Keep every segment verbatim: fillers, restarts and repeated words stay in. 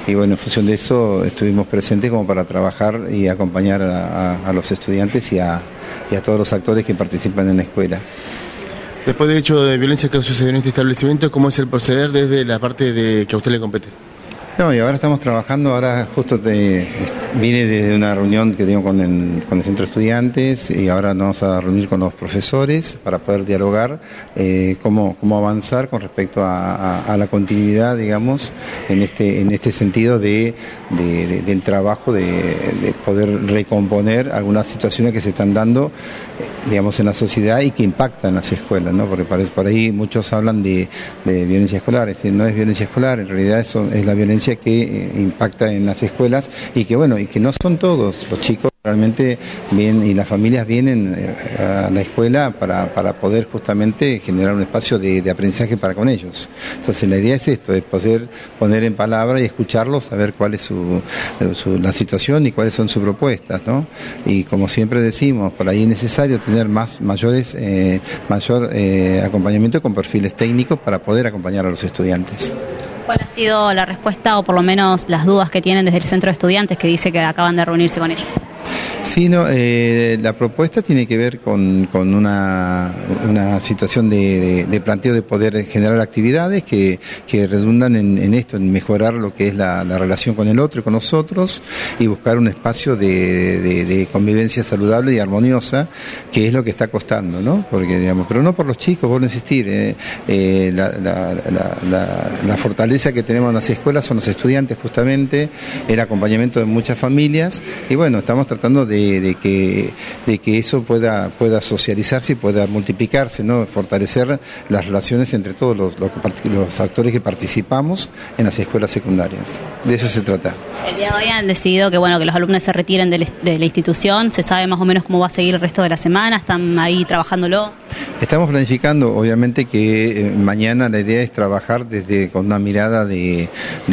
y bueno, en función de eso estuvimos presentes como para trabajar y acompañar a, a, a los estudiantes y a, y a todos los actores que participan en la escuela. Después de hecho de violencia que sucedió en este establecimiento, ¿cómo es el proceder desde la parte de que a usted le compete? No, y ahora estamos trabajando, ahora justo te, vine de una reunión que tengo con el, con el centro de estudiantes y ahora nos vamos a reunir con los profesores para poder dialogar eh, cómo, cómo avanzar con respecto a, a, a la continuidad, digamos, en este, en este sentido de, de, de, del trabajo de, de poder recomponer algunas situaciones que se están dando, digamos, en la sociedad y que impactan las escuelas, ¿no? Porque por ahí muchos hablan de, de violencia escolar, es decir, no es violencia escolar, en realidad eso es la violencia que eh, impacta en las escuelas y que bueno, y que no son todos los chicos realmente bien y las familias vienen eh, a la escuela para, para poder justamente generar un espacio de, de aprendizaje para con ellos. Entonces la idea es esto, es poder poner en palabra y escucharlos, saber cuál es su, su, la situación y cuáles son sus propuestas, ¿no? Y como siempre decimos, por ahí es necesario tener más mayores eh, mayor eh, acompañamiento con perfiles técnicos para poder acompañar a los estudiantes. ¿Cuál ha sido la respuesta o por lo menos las dudas que tienen desde el centro de estudiantes que dice que acaban de reunirse con ellos? Sí, no, eh, la propuesta tiene que ver con, con una, una situación de, de, de planteo de poder generar actividades que, que redundan en, en esto, en mejorar lo que es la, la relación con el otro y con nosotros y buscar un espacio de, de, de convivencia saludable y armoniosa, que es lo que está costando, ¿no? Porque, digamos, pero no por los chicos, vuelvo a insistir, eh, eh, la, la, la, la, la fortaleza que tenemos en las escuelas son los estudiantes justamente, el acompañamiento de muchas familias y bueno, estamos tratando de De, de que de que eso pueda pueda socializarse y pueda multiplicarse, ¿no? Fortalecer las relaciones entre todos los, los, los actores que participamos en las escuelas secundarias. De eso se trata. El día de hoy han decidido que bueno que los alumnos se retiren de, de la institución. ¿Se sabe más o menos cómo va a seguir el resto de la semana? ¿Están ahí trabajándolo? Estamos planificando, obviamente que eh, mañana la idea es trabajar desde con una mirada de,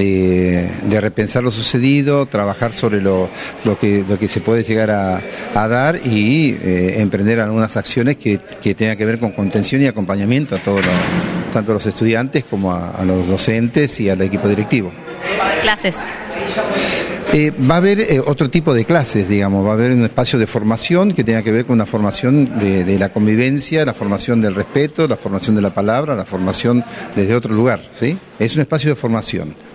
de, de repensar lo sucedido, trabajar sobre lo, lo que lo que se puede llegar a, a dar y eh, emprender algunas acciones que, que tengan que ver con contención y acompañamiento a todos los, tanto a los estudiantes como a, a los docentes y al equipo directivo. ¿Clases? Eh, va a haber eh, otro tipo de clases, digamos, va a haber un espacio de formación que tenga que ver con una formación de, de la convivencia, la formación del respeto, la formación de la palabra, la formación desde otro lugar, ¿sí? Es un espacio de formación.